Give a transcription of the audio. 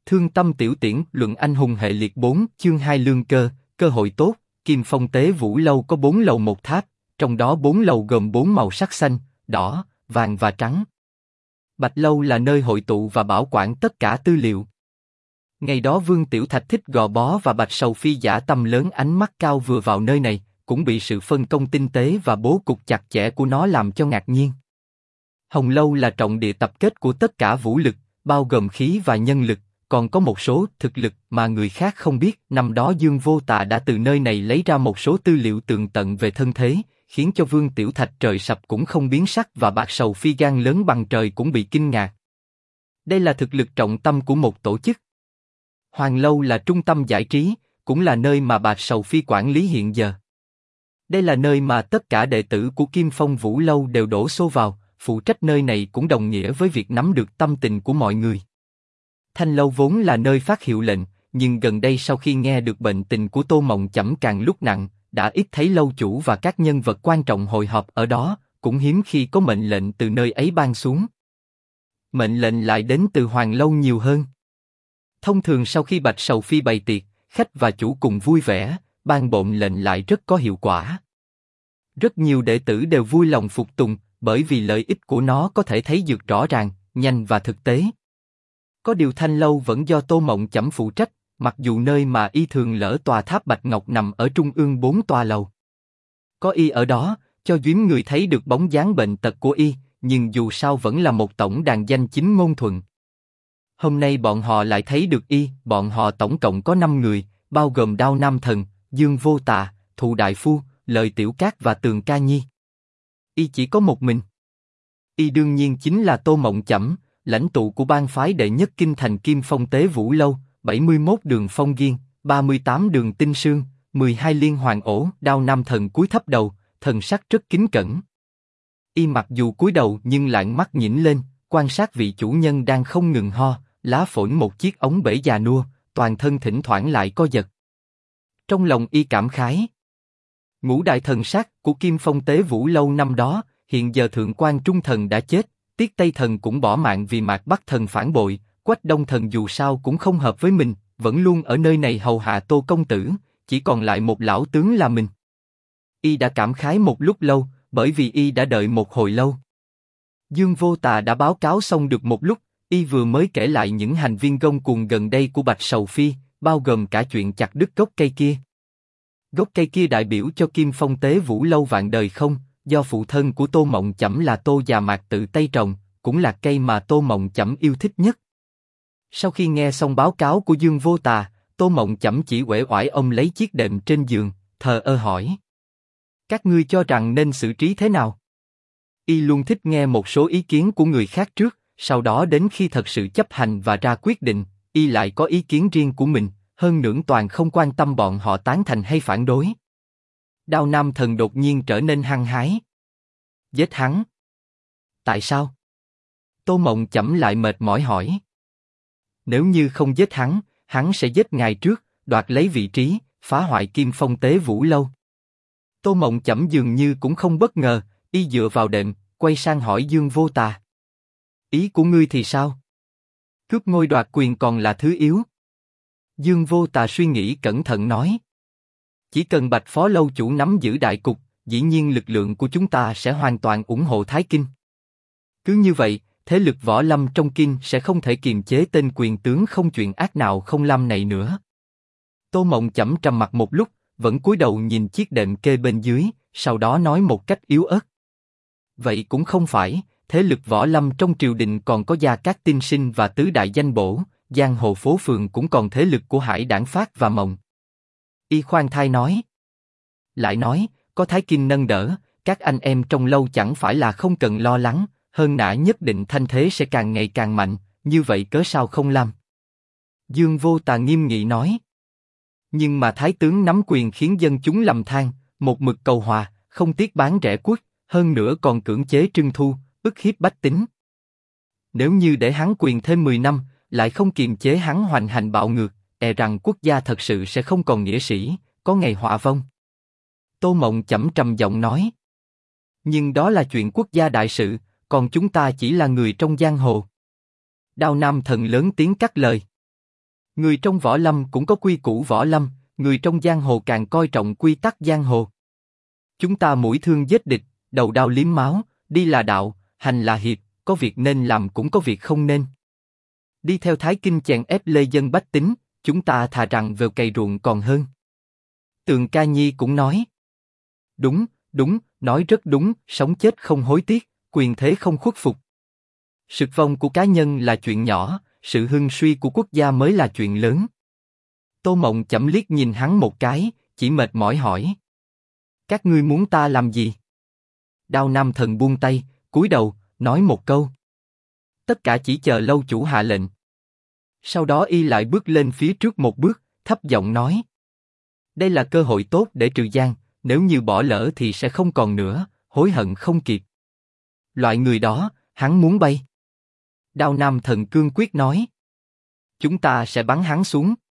Thương tâm tiểu tiễn, luận anh hùng hệ liệt 4, chương 2 lương cơ, cơ hội tốt. Kim Phong Tế Vũ Lâu có 4 lầu một tháp, trong đó 4 lầu gồm 4 màu sắc xanh, đỏ, vàng và trắng. Bạch Lâu là nơi hội tụ và bảo quản tất cả tư liệu. Ngày đó Vương Tiểu Thạch thích gò bó và Bạch Sầu Phi dã tâm lớn ánh mắt cao vừa vào nơi này, cũng bị sự phân công tinh tế và bố cục chặt chẽ của nó làm cho ngạc nhiên. Hồng Lâu là trọng địa tập kết của tất cả vũ lực, bao gồm khí và nhân lực, còn có một số thực lực mà người khác không biết. Năm đó Dương Vô Tà đã từ nơi này lấy ra một số tư liệu tường tận về thân thế, khiến cho Vương Tiểu Thạch trời sập cũng không biến sắc và Bạch Sầu Phi gan lớn bằng trời cũng bị kinh ngạc. Đây là thực lực trọng tâm của một tổ chức. Hoàng Lâu là trung tâm giải trí, cũng là nơi mà Bạch Sầu Phi quản lý hiện giờ. Đây là nơi mà tất cả đệ tử của Kim Phong Vũ Lâu đều đổ xô vào, phụ trách nơi này cũng đồng nghĩa với việc nắm được tâm tình của mọi người. Thanh Lâu vốn là nơi phát hiệu lệnh, nhưng gần đây sau khi nghe được bệnh tình của Tô Mộng Chẩm càng lúc nặng, đã ít thấy lâu chủ và các nhân vật quan trọng hội họp ở đó, cũng hiếm khi có mệnh lệnh từ nơi ấy ban xuống. Mệnh lệnh lại đến từ Hoàng Lâu nhiều hơn. Thông thường sau khi Bạch Sầu Phi bày tiệc, khách và chủ cùng vui vẻ, ban bộn lệnh lại rất có hiệu quả. Rất nhiều đệ tử đều vui lòng phục tùng, bởi vì lợi ích của nó có thể thấy được rõ ràng, nhanh và thực tế. Có điều Thanh Lâu vẫn do Tô Mộng Chẩm phụ trách, mặc dù nơi mà y thường lỡ tòa tháp Bạch Ngọc nằm ở trung ương 4 tòa lầu. Có y ở đó, cho duyếm người thấy được bóng dáng bệnh tật của y, nhưng dù sao vẫn là một tổng đàn danh chính ngôn thuận. Hôm nay bọn họ lại thấy được y, bọn họ tổng cộng có 5 người, bao gồm Đao Nam Thần, Dương Vô Tà, Thụ Đại Phu, Lợi Tiểu Cát và Tường Ca Nhi. Y chỉ có một mình. Y đương nhiên chính là Tô Mộng Chẩm, lãnh tụ của bang phái đệ nhất kinh thành Kim Phong Tế Vũ Lâu, 71 đường Phong Giên, 38 đường Tinh Sương, 12 liên hoàng ổ. Đao Nam Thần cúi thấp đầu, thần sắc rất kính cẩn. Y mặc dù cúi đầu nhưng lại mắt nhìn lên, quan sát vị chủ nhân đang không ngừng ho, lá phổi một chiếc ống bể già nua, toàn thân thỉnh thoảng lại co giật. Trong lòng y cảm khái. Ngũ đại thần sát của Kim Phong Tế Vũ Lâu năm đó, hiện giờ Thượng Quan Trung Thần đã chết, Tiết Tây Thần cũng bỏ mạng vì Mạc Bắc Thần phản bội, Quách Đông Thần dù sao cũng không hợp với mình, vẫn luôn ở nơi này hầu hạ Tô công tử, chỉ còn lại một lão tướng là mình. Y đã cảm khái một lúc lâu, bởi vì y đã đợi một hồi lâu. Dương Vô Tà đã báo cáo xong được một lúc, y vừa mới kể lại những hành vi ngông cuồng gần đây của Bạch Sầu Phi, bao gồm cả chuyện chặt đứt gốc cây kia. Gốc cây kia đại biểu cho Kim Phong Tế Vũ Lâu vạn đời không, do phụ thân của Tô Mộng Chẩm là Tô Già Mạc tự tay trồng, cũng là cây mà Tô Mộng Chẩm yêu thích nhất. Sau khi nghe xong báo cáo của Dương Vô Tà, Tô Mộng Chẩm chỉ uể oải ông lấy chiếc đệm trên giường, thờ ơ hỏi: các ngươi cho rằng nên xử trí thế nào? Y luôn thích nghe một số ý kiến của người khác trước, sau đó đến khi thật sự chấp hành và ra quyết định, y lại có ý kiến riêng của mình, hơn nữa toàn không quan tâm bọn họ tán thành hay phản đối. Đao Nam Thần đột nhiên trở nên hăng hái. Giết hắn. Tại sao? Tô Mộng Chẩm lại mệt mỏi hỏi. Nếu như không giết hắn, hắn sẽ giết ngài trước, đoạt lấy vị trí, phá hoại Kim Phong Tế Vũ Lâu. Tô Mộng Chẩm dường như cũng không bất ngờ, y dựa vào đệm, quay sang hỏi Dương Vô Tà. Ý của ngươi thì sao? Cướp ngôi đoạt quyền còn là thứ yếu. Dương Vô Tà suy nghĩ cẩn thận nói. Chỉ cần Bạch Phó Lâu chủ nắm giữ đại cục, dĩ nhiên lực lượng của chúng ta sẽ hoàn toàn ủng hộ Thái Kinh. Cứ như vậy, thế lực võ lâm trong Kinh sẽ không thể kiềm chế tên quyền tướng không chuyện ác nào không lâm này nữa. Tô Mộng Chẩm trầm mặt một lúc, vẫn cúi đầu nhìn chiếc đệm kê bên dưới, sau đó nói một cách yếu ớt. Vậy cũng không phải, thế lực võ lâm trong triều đình còn có Gia Cát Tiên Sinh và tứ đại danh bổ, giang hồ phố phường cũng còn thế lực của Hải Đảng Phát và Mộng. Y khoan thai nói. Lại nói, có Thái Kinh nâng đỡ, các anh em trong lâu chẳng phải là không cần lo lắng, hơn nữa nhất định thanh thế sẽ càng ngày càng mạnh, như vậy cớ sao không làm? Dương Vô Tà nghiêm nghị nói. Nhưng mà Thái tướng nắm quyền khiến dân chúng lầm than, một mực cầu hòa, không tiếc bán rẻ quốc, hơn nữa còn cưỡng chế trưng thu, ức hiếp bách tính. Nếu như để hắn quyền thêm 10 năm, lại không kiềm chế hắn hoành hành bạo ngược, e rằng quốc gia thật sự sẽ không còn nghĩa sĩ, có ngày họa vong. Tô Mộng Chẩm trầm giọng nói. Nhưng đó là chuyện quốc gia đại sự, còn chúng ta chỉ là người trong giang hồ. Đao Nam Thần lớn tiếng cắt lời. Người trong võ lâm cũng có quy củ võ lâm, người trong giang hồ càng coi trọng quy tắc giang hồ. Chúng ta mũi thương giết địch, đầu đao liếm máu, đi là đạo, hành là hiệp, có việc nên làm cũng có việc không nên. Đi theo Thái Kinh chèn ép lê dân bách tính, chúng ta thà rằng vèo cày ruộng còn hơn. Tường Ca Nhi cũng nói. Đúng, đúng, nói rất đúng, sống chết không hối tiếc, quyền thế không khuất phục. Sực vong của cá nhân là chuyện nhỏ, sự hưng suy của quốc gia mới là chuyện lớn. Tô Mộng chậm liếc nhìn hắn một cái, chỉ mệt mỏi hỏi. Các ngươi muốn ta làm gì? Đao Nam Thần buông tay, cúi đầu, nói một câu. Tất cả chỉ chờ lâu chủ hạ lệnh. Sau đó y lại bước lên phía trước một bước, thấp giọng nói. Đây là cơ hội tốt để trừ gian, nếu như bỏ lỡ thì sẽ không còn nữa, hối hận không kịp. Loại người đó, hắn muốn bay. Đao Nam Thần cương quyết nói. Chúng ta sẽ bắn hắn xuống.